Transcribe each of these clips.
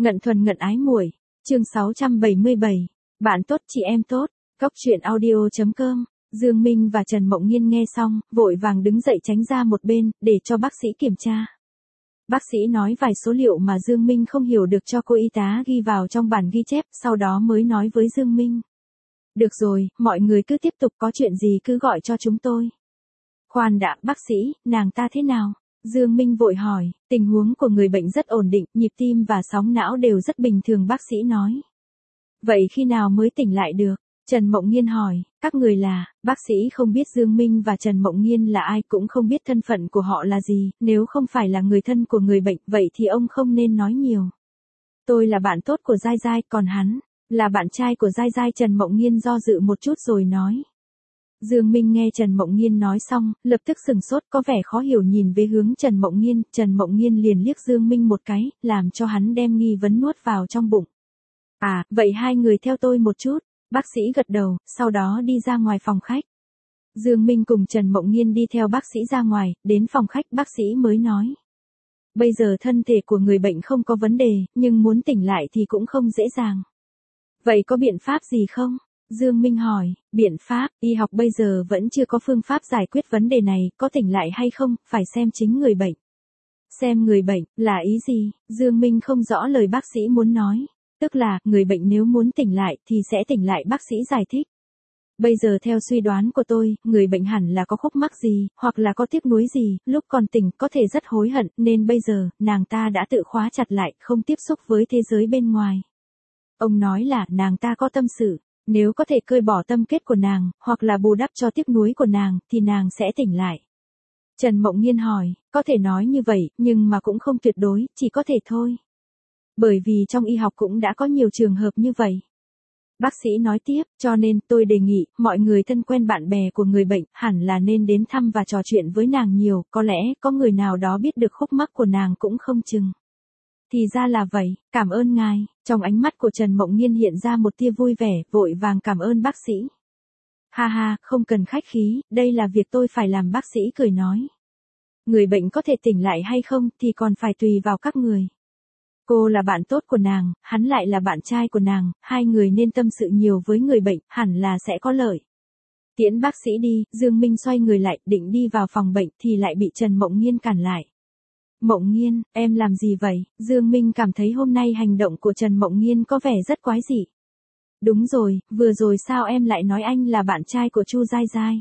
Ngận thuần ngận ái muội. Chương 677. Bạn tốt chị em tốt. Cốc truyện audio.com. Dương Minh và Trần Mộng Nhiên nghe xong, vội vàng đứng dậy tránh ra một bên, để cho bác sĩ kiểm tra. Bác sĩ nói vài số liệu mà Dương Minh không hiểu được cho cô y tá ghi vào trong bản ghi chép, sau đó mới nói với Dương Minh. Được rồi, mọi người cứ tiếp tục, có chuyện gì cứ gọi cho chúng tôi. Khoan đã, bác sĩ, nàng ta thế nào? Dương Minh vội hỏi, tình huống của người bệnh rất ổn định, nhịp tim và sóng não đều rất bình thường, bác sĩ nói. Vậy khi nào mới tỉnh lại được? Trần Mộng Nhiên hỏi, các người là, bác sĩ không biết Dương Minh và Trần Mộng Nhiên là ai, cũng không biết thân phận của họ là gì, nếu không phải là người thân của người bệnh, vậy thì ông không nên nói nhiều. Tôi là bạn tốt của Giai Giai, còn hắn, là bạn trai của Giai Giai. Trần Mộng Nhiên do dự một chút rồi nói. Dương Minh nghe Trần Mộng Nhiên nói xong, lập tức sừng sốt, có vẻ khó hiểu nhìn về hướng Trần Mộng Nhiên. Trần Mộng Nhiên liền liếc Dương Minh một cái, làm cho hắn đem nghi vấn nuốt vào trong bụng. À, vậy hai người theo tôi một chút. Bác sĩ gật đầu, sau đó đi ra ngoài phòng khách. Dương Minh cùng Trần Mộng Nhiên đi theo bác sĩ ra ngoài, đến phòng khách bác sĩ mới nói. Bây giờ thân thể của người bệnh không có vấn đề, nhưng muốn tỉnh lại thì cũng không dễ dàng. Vậy có biện pháp gì không? Dương Minh hỏi, biện pháp, y học bây giờ vẫn chưa có phương pháp giải quyết vấn đề này, có tỉnh lại hay không, phải xem chính người bệnh. Xem người bệnh, là ý gì? Dương Minh không rõ lời bác sĩ muốn nói. Tức là, người bệnh nếu muốn tỉnh lại thì sẽ tỉnh lại, bác sĩ giải thích. Bây giờ theo suy đoán của tôi, người bệnh hẳn là có khúc mắc gì, hoặc là có tiếc nuối gì, lúc còn tỉnh có thể rất hối hận, nên bây giờ, nàng ta đã tự khóa chặt lại, không tiếp xúc với thế giới bên ngoài. Ông nói là, nàng ta có tâm sự, nếu có thể cơi bỏ tâm kết của nàng, hoặc là bù đắp cho tiếc nuối của nàng, thì nàng sẽ tỉnh lại. Trần Mộng Nhiên hỏi, có thể nói như vậy, nhưng mà cũng không tuyệt đối, chỉ có thể thôi. Bởi vì trong y học cũng đã có nhiều trường hợp như vậy. Bác sĩ nói tiếp, cho nên tôi đề nghị, mọi người thân quen bạn bè của người bệnh, hẳn là nên đến thăm và trò chuyện với nàng nhiều, có lẽ, có người nào đó biết được khúc mắc của nàng cũng không chừng. Thì ra là vậy, cảm ơn ngài. Trong ánh mắt của Trần Mộng Nhiên hiện ra một tia vui vẻ, vội vàng cảm ơn bác sĩ. Ha ha, không cần khách khí, đây là việc tôi phải làm, bác sĩ cười nói. Người bệnh có thể tỉnh lại hay không thì còn phải tùy vào các người. Cô là bạn tốt của nàng, hắn lại là bạn trai của nàng, hai người nên tâm sự nhiều với người bệnh, hẳn là sẽ có lợi. Tiễn bác sĩ đi, Dương Minh xoay người lại, định đi vào phòng bệnh thì lại bị Trần Mộng Nhiên cản lại. Mộng Nhiên, em làm gì vậy? Dương Minh cảm thấy hôm nay hành động của Trần Mộng Nhiên có vẻ rất quái dị. Đúng rồi, vừa rồi sao em lại nói anh là bạn trai của Chu Giai Giai?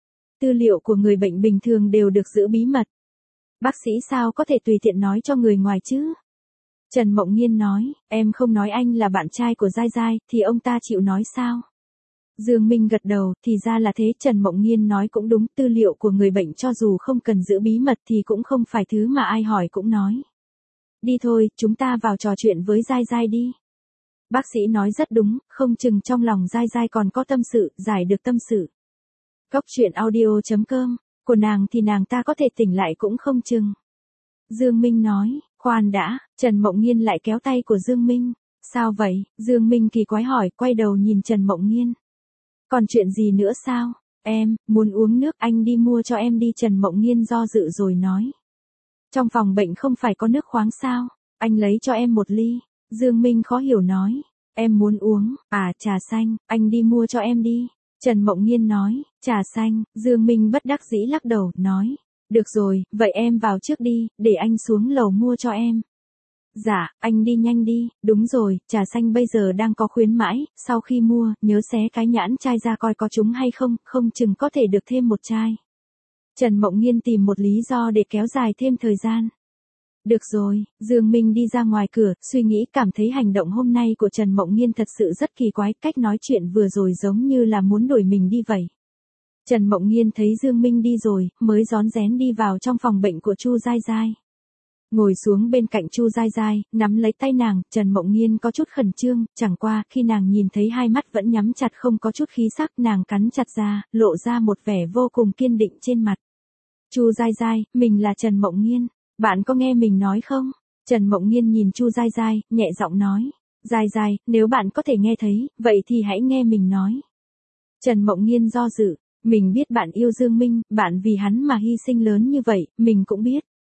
Tư liệu của người bệnh bình thường đều được giữ bí mật. Bác sĩ sao có thể tùy tiện nói cho người ngoài chứ? Trần Mộng Nhiên nói, em không nói anh là bạn trai của Giai Giai, thì ông ta chịu nói sao? Dương Minh gật đầu, thì ra là thế. Trần Mộng Nhiên nói cũng đúng, tư liệu của người bệnh cho dù không cần giữ bí mật thì cũng không phải thứ mà ai hỏi cũng nói. Đi thôi, chúng ta vào trò chuyện với Giai Giai đi. Bác sĩ nói rất đúng, không chừng trong lòng Giai Giai còn có tâm sự, giải được tâm sự. Cốc truyện audio.com, của nàng thì nàng ta có thể tỉnh lại cũng không chừng. Dương Minh nói, khoan đã, Trần Mộng Nhiên lại kéo tay của Dương Minh. Sao vậy? Dương Minh kỳ quái hỏi, quay đầu nhìn Trần Mộng Nhiên. Còn chuyện gì nữa sao? Em, muốn uống nước, anh đi mua cho em đi. Trần Mộng Nhiên do dự rồi nói. Trong phòng bệnh không phải có nước khoáng sao? Anh lấy cho em một ly. Dương Minh khó hiểu nói. Em muốn uống, à trà xanh, anh đi mua cho em đi. Trần Mộng Nhiên nói, trà xanh. Dương Minh bất đắc dĩ lắc đầu, nói. Được rồi, vậy em vào trước đi, để anh xuống lầu mua cho em. Dạ, anh đi nhanh đi, đúng rồi, trà xanh bây giờ đang có khuyến mãi, sau khi mua, nhớ xé cái nhãn chai ra coi có trúng hay không, không chừng có thể được thêm một chai. Trần Mộng Nhiên tìm một lý do để kéo dài thêm thời gian. Được rồi, Dương Minh đi ra ngoài cửa, suy nghĩ cảm thấy hành động hôm nay của Trần Mộng Nhiên thật sự rất kỳ quái, cách nói chuyện vừa rồi giống như là muốn đuổi mình đi vậy. Trần Mộng Nhiên thấy Dương Minh đi rồi, mới rón rén đi vào trong phòng bệnh của Chu Giai Giai. Ngồi xuống bên cạnh Chu Giai Giai, nắm lấy tay nàng, Trần Mộng Nhiên có chút khẩn trương, chẳng qua, khi nàng nhìn thấy hai mắt vẫn nhắm chặt không có chút khí sắc, nàng cắn chặt ra, lộ ra một vẻ vô cùng kiên định trên mặt. Chu Giai Giai, mình là Trần Mộng Nhiên, bạn có nghe mình nói không? Trần Mộng Nhiên nhìn Chu Giai Giai, nhẹ giọng nói. Giai Giai, nếu bạn có thể nghe thấy, vậy thì hãy nghe mình nói. Trần Mộng Nhiên do dự. Mình biết bạn yêu Dương Minh, bạn vì hắn mà hy sinh lớn như vậy, mình cũng biết.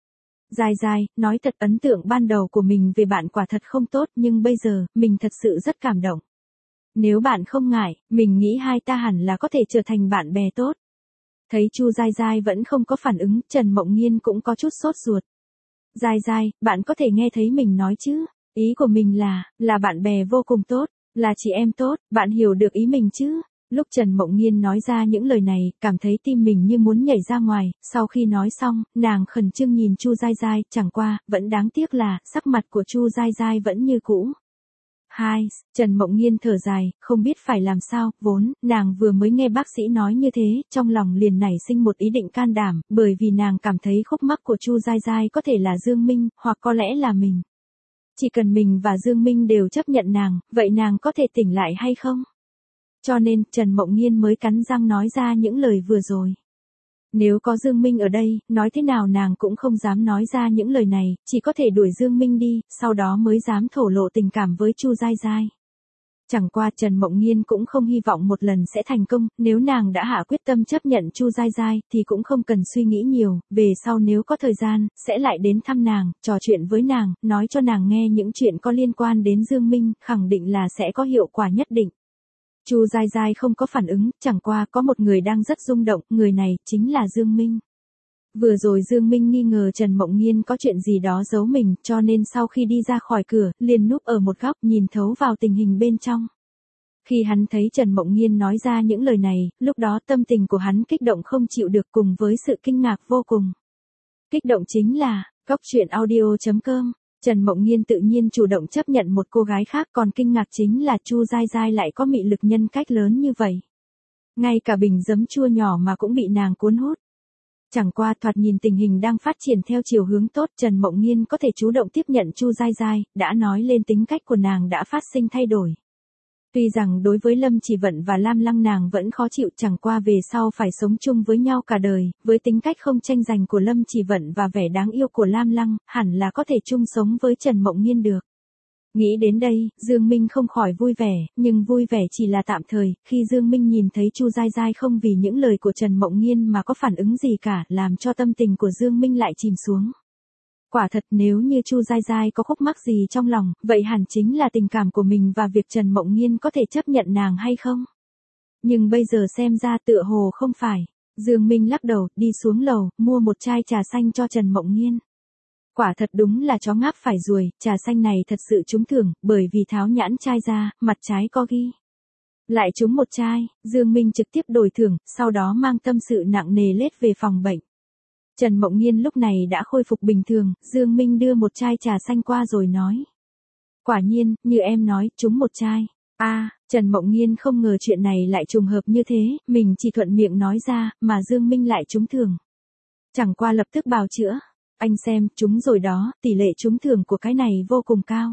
Giai Giai, nói thật ấn tượng ban đầu của mình về bạn quả thật không tốt nhưng bây giờ, mình thật sự rất cảm động. Nếu bạn không ngại, mình nghĩ hai ta hẳn là có thể trở thành bạn bè tốt. Thấy Chu Giai Giai vẫn không có phản ứng, Trần Mộng Nhiên cũng có chút sốt ruột. Giai Giai, bạn có thể nghe thấy mình nói chứ? Ý của mình là bạn bè vô cùng tốt, là chị em tốt, bạn hiểu được ý mình chứ? Lúc Trần Mộng Nhiên nói ra những lời này, cảm thấy tim mình như muốn nhảy ra ngoài, sau khi nói xong, nàng khẩn trương nhìn Chu Giai Giai, chẳng qua, vẫn đáng tiếc là, sắc mặt của Chu Giai Giai vẫn như cũ. Trần Mộng Nhiên thở dài, không biết phải làm sao, vốn, nàng vừa mới nghe bác sĩ nói như thế, trong lòng liền nảy sinh một ý định can đảm, bởi vì nàng cảm thấy khúc mắc của Chu Giai Giai có thể là Dương Minh, hoặc có lẽ là mình. Chỉ cần mình và Dương Minh đều chấp nhận nàng, vậy nàng có thể tỉnh lại hay không? Cho nên, Trần Mộng Nhiên mới cắn răng nói ra những lời vừa rồi. Nếu có Dương Minh ở đây, nói thế nào nàng cũng không dám nói ra những lời này, chỉ có thể đuổi Dương Minh đi, sau đó mới dám thổ lộ tình cảm với Chu Giai Giai. Chẳng qua Trần Mộng Nhiên cũng không hy vọng một lần sẽ thành công, nếu nàng đã hạ quyết tâm chấp nhận Chu Giai Giai, thì cũng không cần suy nghĩ nhiều, về sau nếu có thời gian, sẽ lại đến thăm nàng, trò chuyện với nàng, nói cho nàng nghe những chuyện có liên quan đến Dương Minh, khẳng định là sẽ có hiệu quả nhất định. Chu Giai Giai không có phản ứng, chẳng qua có một người đang rất rung động, người này chính là Dương Minh. Vừa rồi Dương Minh nghi ngờ Trần Mộng Nhiên có chuyện gì đó giấu mình, cho nên sau khi đi ra khỏi cửa, liền núp ở một góc nhìn thấu vào tình hình bên trong. Khi hắn thấy Trần Mộng Nhiên nói ra những lời này, lúc đó tâm tình của hắn kích động không chịu được cùng với sự kinh ngạc vô cùng. Kích động chính là, coctruyện.audio.com. Trần Mộng Nhiên tự nhiên chủ động chấp nhận một cô gái khác, còn kinh ngạc chính là Chu Giai Giai lại có mị lực nhân cách lớn như vậy. Ngay cả bình giấm chua nhỏ mà cũng bị nàng cuốn hút. Chẳng qua thoạt nhìn tình hình đang phát triển theo chiều hướng tốt, Trần Mộng Nhiên có thể chủ động tiếp nhận Chu Giai Giai, đã nói lên tính cách của nàng đã phát sinh thay đổi. Tuy rằng đối với Lâm Chỉ Vận và Lam Lăng nàng vẫn khó chịu, chẳng qua về sau phải sống chung với nhau cả đời, với tính cách không tranh giành của Lâm Chỉ Vận và vẻ đáng yêu của Lam Lăng, hẳn là có thể chung sống với Trần Mộng Nhiên được. Nghĩ đến đây, Dương Minh không khỏi vui vẻ, nhưng vui vẻ chỉ là tạm thời, khi Dương Minh nhìn thấy Chu Giai Giai không vì những lời của Trần Mộng Nhiên mà có phản ứng gì cả, làm cho tâm tình của Dương Minh lại chìm xuống. Quả thật nếu như Chu Giai Giai có khúc mắc gì trong lòng, vậy hẳn chính là tình cảm của mình và việc Trần Mộng Nhiên có thể chấp nhận nàng hay không. Nhưng bây giờ xem ra tựa hồ không phải. Dương Minh lắc đầu, đi xuống lầu, mua một chai trà xanh cho Trần Mộng Nhiên. Quả thật đúng là chó ngáp phải ruồi, trà xanh này thật sự trúng thưởng, bởi vì tháo nhãn chai ra, mặt trái có ghi. Lại trúng một chai, Dương Minh trực tiếp đổi thưởng, sau đó mang tâm sự nặng nề lết về phòng bệnh. Trần Mộng Nhiên lúc này đã khôi phục bình thường, Dương Minh đưa một chai trà xanh qua rồi nói. Quả nhiên, như em nói, trúng một chai. Trần Mộng Nhiên không ngờ chuyện này lại trùng hợp như thế, mình chỉ thuận miệng nói ra, mà Dương Minh lại trúng thưởng. Chẳng qua lập tức bào chữa. Anh xem, trúng rồi đó, tỷ lệ trúng thưởng của cái này vô cùng cao.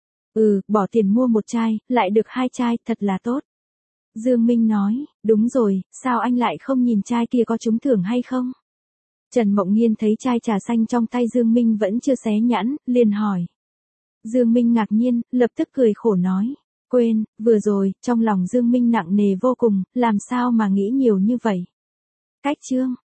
Bỏ tiền mua một chai, lại được 2 chai, thật là tốt. Dương Minh nói, đúng rồi, sao anh lại không nhìn chai kia có trúng thưởng hay không? Trần Mộng Nhiên thấy chai trà xanh trong tay Dương Minh vẫn chưa xé nhãn, liền hỏi. Dương Minh ngạc nhiên, lập tức cười khổ nói. Quên, vừa rồi, trong lòng Dương Minh nặng nề vô cùng, làm sao mà nghĩ nhiều như vậy? Cách chương.